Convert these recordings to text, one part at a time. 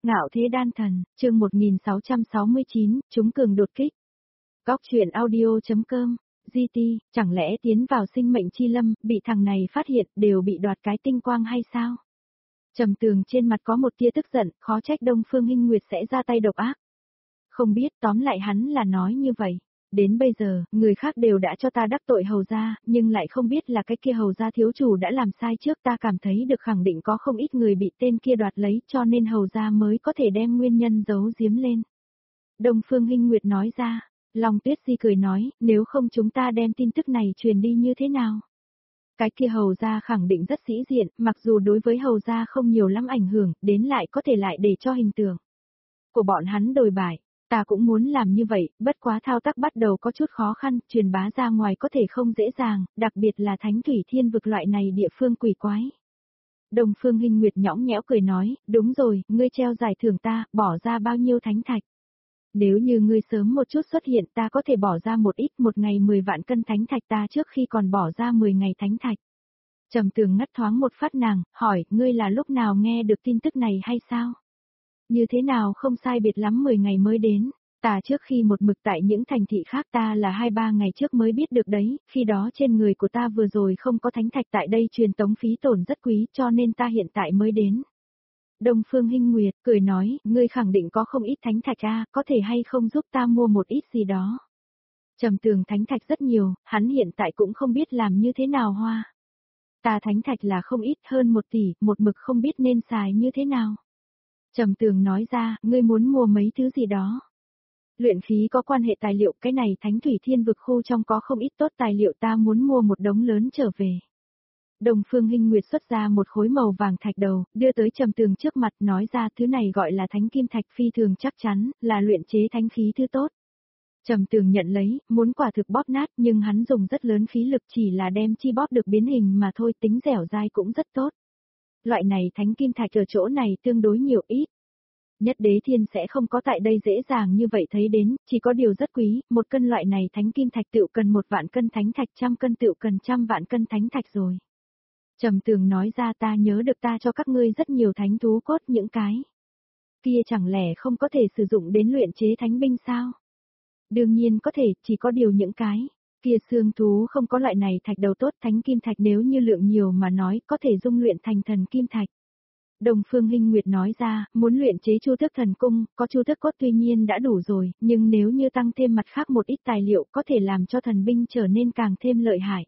Ngạo thế đan thần, chương 1669, chúng cường đột kích. Góc truyện audio.com, GT, chẳng lẽ tiến vào sinh mệnh chi lâm, bị thằng này phát hiện, đều bị đoạt cái tinh quang hay sao? Trầm Tường trên mặt có một tia tức giận, khó trách Đông Phương Hinh Nguyệt sẽ ra tay độc ác. Không biết, tóm lại hắn là nói như vậy. Đến bây giờ, người khác đều đã cho ta đắc tội hầu gia, nhưng lại không biết là cái kia hầu gia thiếu chủ đã làm sai trước, ta cảm thấy được khẳng định có không ít người bị tên kia đoạt lấy, cho nên hầu gia mới có thể đem nguyên nhân giấu giếm lên. Đông Phương Hinh Nguyệt nói ra, Long Tuyết Di cười nói, nếu không chúng ta đem tin tức này truyền đi như thế nào? Cái kia hầu gia khẳng định rất sĩ diện, mặc dù đối với hầu gia không nhiều lắm ảnh hưởng, đến lại có thể lại để cho hình tượng của bọn hắn đồi bại. Ta cũng muốn làm như vậy, bất quá thao tác bắt đầu có chút khó khăn, truyền bá ra ngoài có thể không dễ dàng, đặc biệt là Thánh Thủy Thiên vực loại này địa phương quỷ quái. Đông Phương Hinh Nguyệt nhõng nhẽo cười nói, đúng rồi, ngươi treo giải thưởng ta, bỏ ra bao nhiêu thánh thạch? Nếu như ngươi sớm một chút xuất hiện ta có thể bỏ ra một ít, một ngày 10 vạn cân thánh thạch ta trước khi còn bỏ ra 10 ngày thánh thạch. Trầm Tường ngắt thoáng một phát nàng, hỏi, ngươi là lúc nào nghe được tin tức này hay sao? Như thế nào không sai biệt lắm 10 ngày mới đến, ta trước khi một mực tại những thành thị khác ta là 2-3 ngày trước mới biết được đấy, khi đó trên người của ta vừa rồi không có thánh thạch tại đây truyền tống phí tổn rất quý cho nên ta hiện tại mới đến. Đông Phương Hinh Nguyệt cười nói, ngươi khẳng định có không ít thánh thạch có thể hay không giúp ta mua một ít gì đó. Trầm Tường thánh thạch rất nhiều, hắn hiện tại cũng không biết làm như thế nào hoa. Ta thánh thạch là không ít hơn 1 tỷ, một mực không biết nên xài như thế nào. Trầm Tường nói ra, ngươi muốn mua mấy thứ gì đó. Luyện khí có quan hệ tài liệu, cái này Thánh Thủy Thiên vực khu trong có không ít tốt tài liệu, ta muốn mua một đống lớn trở về. Đông Phương Hinh Nguyệt xuất ra một khối màu vàng thạch đầu, đưa tới Trầm Tường trước mặt, nói ra thứ này gọi là Thánh Kim Thạch, phi thường chắc chắn, là luyện chế thánh khí thứ tốt. Trầm Tường nhận lấy, muốn quả thực bóp nát, nhưng hắn dùng rất lớn khí lực chỉ là đem chi bóp được biến hình mà thôi, tính dẻo dai cũng rất tốt. Loại này thánh kim thạch ở chỗ này tương đối nhiều ít. Nhất Đế Thiên sẽ không có tại đây dễ dàng như vậy thấy đến, chỉ có điều rất quý, 1 cân loại này thánh kim thạch tựu cần 1 vạn cân thánh thạch, 100 cân tựu cần 100 vạn cân thánh thạch rồi. Trầm Tường nói ra, ta nhớ được ta cho các ngươi rất nhiều thánh thú cốt, những cái kia chẳng lẽ không có thể sử dụng đến luyện chế thánh binh sao? Đương nhiên có thể, chỉ có điều những cái kia xương thú không có loại này thạch đầu tốt, thánh kim thạch nếu như lượng nhiều mà nói có thể dung luyện thành thần kim thạch. Đông Phương Hinh Nguyệt nói ra, muốn luyện chế Chu Tước Thần Cung, có Chu Tước cốt tuy nhiên đã đủ rồi, nhưng nếu như tăng thêm mặt khác một ít tài liệu có thể làm cho thần binh trở nên càng thêm lợi hại.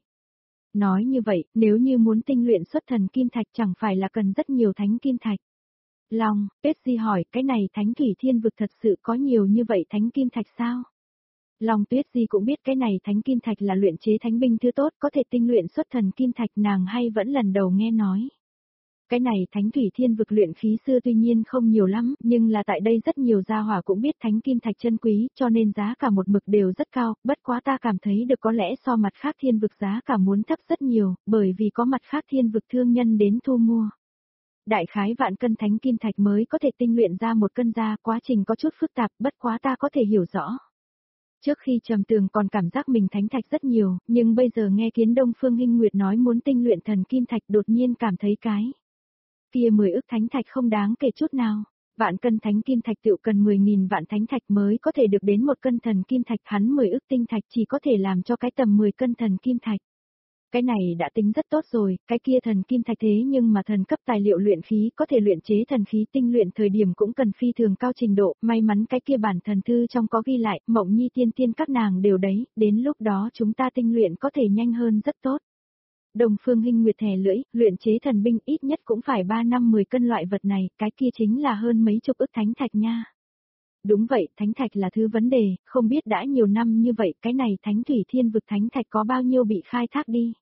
Nói như vậy, nếu như muốn tinh luyện xuất thần kim thạch chẳng phải là cần rất nhiều thánh kim thạch. Long, Betsy hỏi, cái này Thánh Thủy Thiên vực thật sự có nhiều như vậy thánh kim thạch sao? Long Tuyết Di cũng biết cái này thánh kim thạch là luyện chế thánh binh thứ tốt, có thể tinh luyện xuất thần kim thạch, nàng hay vẫn lần đầu nghe nói. Cái này Thánh Thủy Thiên vực luyện khí sư tuy nhiên không nhiều lắm, nhưng là tại đây rất nhiều gia hỏa cũng biết thánh kim thạch chân quý, cho nên giá cả một mực đều rất cao, bất quá ta cảm thấy được có lẽ so mặt khác thiên vực giá cả muốn thấp rất nhiều, bởi vì có mặt khác thiên vực thương nhân đến thu mua. Đại khái vạn cân thánh kim thạch mới có thể tinh luyện ra 1 cân ra, quá trình có chút phức tạp, bất quá ta có thể hiểu rõ. Trước khi Trầm Tường còn cảm giác mình thánh thạch rất nhiều, nhưng bây giờ nghe Kiến Đông Phương Hinh Nguyệt nói muốn tinh luyện thần kim thạch đột nhiên cảm thấy cái kia 10 ức thánh thạch không đáng kể chút nào. Vạn cân thánh kim thạch tựu cần 10.000 vạn thánh thạch mới có thể được đến 1 cân thần kim thạch, hắn 10 ức tinh thạch chỉ có thể làm cho cái tầm 10 cân thần kim thạch. Cái này đã tính rất tốt rồi, cái kia thần kim thạch thế nhưng mà thần cấp tài liệu luyện khí có thể luyện chế thần khí tinh luyện thời điểm cũng cần phi thường cao trình độ, may mắn cái kia bản thần thư trong có ghi lại, Mộng Nhi tiên tiên các nàng đều đấy, đến lúc đó chúng ta tinh luyện có thể nhanh hơn rất tốt. Đông Phương Hinh Nguyệt thè lưỡi, luyện chế thần binh ít nhất cũng phải 3 năm 10 cân loại vật này, cái kia chính là hơn mấy chục ức thánh thạch nha. Đúng vậy, thánh thạch là thứ vấn đề, không biết đã nhiều năm như vậy, cái này Thánh Thủy Thiên vực thánh thạch có bao nhiêu bị khai thác đi.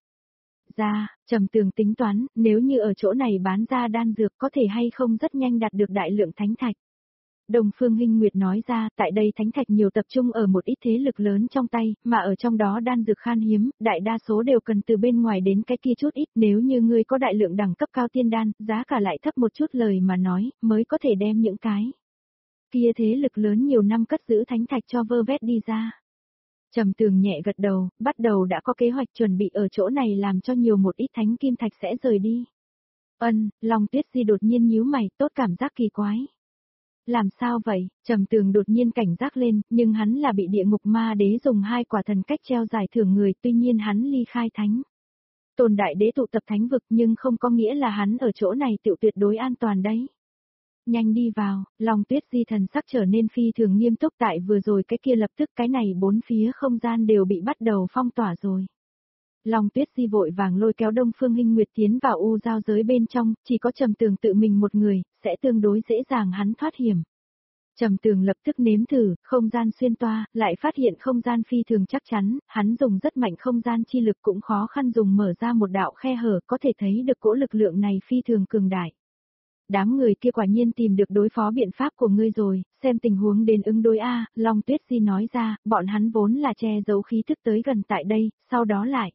Trầm Tường tính toán, nếu như ở chỗ này bán ra đan dược có thể hay không rất nhanh đạt được đại lượng thánh thạch. Đông Phương Hinh Nguyệt nói ra, tại đây thánh thạch nhiều tập trung ở một ít thế lực lớn trong tay, mà ở trong đó đan dược khan hiếm, đại đa số đều cần từ bên ngoài đến cái kia chút ít, nếu như ngươi có đại lượng đẳng cấp cao tiên đan, giá cả lại thấp một chút lời mà nói, mới có thể đem những cái kia thế lực lớn nhiều năm cất giữ thánh thạch cho vơ vét đi ra. Trầm Tường nhẹ gật đầu, bắt đầu đã có kế hoạch chuẩn bị ở chỗ này làm cho nhiều một ít thánh kim thạch sẽ rời đi. Long Tuyết Di đột nhiên nhíu mày, tốt cảm giác kỳ quái. làm sao vậy? Trầm Tường đột nhiên cảnh giác lên, nhưng hắn là bị địa ngục ma đế dùng 2 quả thần cách treo giải thưởng người, tuy nhiên hắn ly khai thánh. Tôn đại đế tụ tập thánh vực nhưng không có nghĩa là hắn ở chỗ này tự tuyệt đối an toàn đấy. Nhanh đi vào, Long Tuyết Di thần sắc trở nên phi thường nghiêm túc, tại vừa rồi cái kia lập tức cái này 4 phía không gian đều bị bắt đầu phong tỏa rồi. Long Tuyết Di vội vàng lôi kéo Đông Phương Hinh Nguyệt tiến vào u giao giới bên trong, chỉ có Trầm Tường tự mình một người, sẽ tương đối dễ dàng hắn thoát hiểm. Trầm Tường lập tức nếm thử, không gian xuyên toa, lại phát hiện không gian phi thường chắc chắn, hắn dùng rất mạnh không gian chi lực cũng khó khăn dùng mở ra một đạo khe hở, có thể thấy được cỗ lực lượng này phi thường cường đại. Đám người kia quả nhiên tìm được đối phó biện pháp của ngươi rồi, xem tình huống đến ứng đối A, Long Tuyết Di nói ra, bọn hắn vốn là che giấu khí thức tới gần tại đây, sau đó lại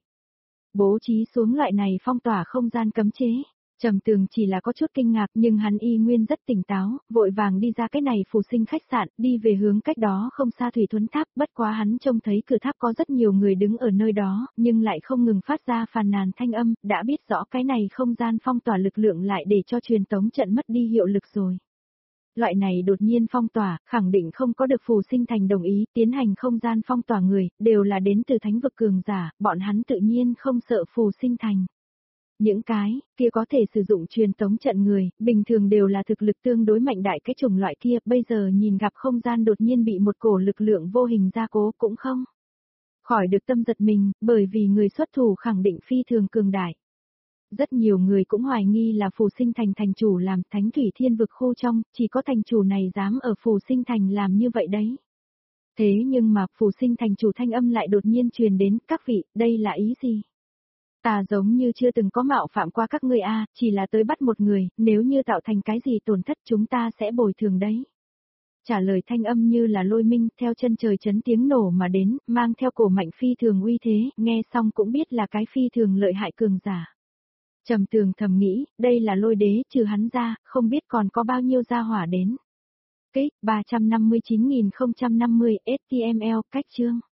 bố trí xuống loại này phong tỏa không gian cấm chế. Trầm Tường chỉ là có chút kinh ngạc nhưng hắn y nguyên rất tỉnh táo, vội vàng đi ra cái này phù sinh khách sạn, đi về hướng cách đó không xa Thủy Thuấn Tháp, bất quá hắn trông thấy cửa tháp có rất nhiều người đứng ở nơi đó, nhưng lại không ngừng phát ra phàn nàn thanh âm, đã biết rõ cái này không gian phong tỏa lực lượng lại để cho truyền tống trận mất đi hiệu lực rồi. Loại này đột nhiên phong tỏa, khẳng định không có được phù sinh thành đồng ý, tiến hành không gian phong tỏa người, đều là đến từ thánh vực cường giả, bọn hắn tự nhiên không sợ phù sinh thành. Những cái kia có thể sử dụng truyền tống trận người, bình thường đều là thực lực tương đối mạnh đại cái chủng loại kia, bây giờ nhìn gặp không gian đột nhiên bị một cổ lực lượng vô hình gia cố cũng không khỏi được tâm giật mình, bởi vì người xuất thủ khẳng định phi thường cường đại. Rất nhiều người cũng hoài nghi là phù sinh thành thành chủ làm thánh thủy thiên vực khu trong, chỉ có thành chủ này dám ở phù sinh thành làm như vậy đấy. Thế nhưng mà phù sinh thành chủ thanh âm lại đột nhiên truyền đến, các vị, đây là ý gì? Ta giống như chưa từng có mạo phạm qua các ngươi a, chỉ là tới bắt một người, nếu như tạo thành cái gì tổn thất chúng ta sẽ bồi thường đấy. Trả lời thanh âm như là lôi minh, theo chân trời chấn tiếng nổ mà đến, mang theo cổ mạnh phi thường uy thế, nghe xong cũng biết là cái phi thường lợi hại cường giả. Trầm Tường thầm nghĩ, đây là lôi đế, trừ hắn ra, không biết còn có bao nhiêu gia hỏa đến. Kích, 359.050, HTML, cách chương.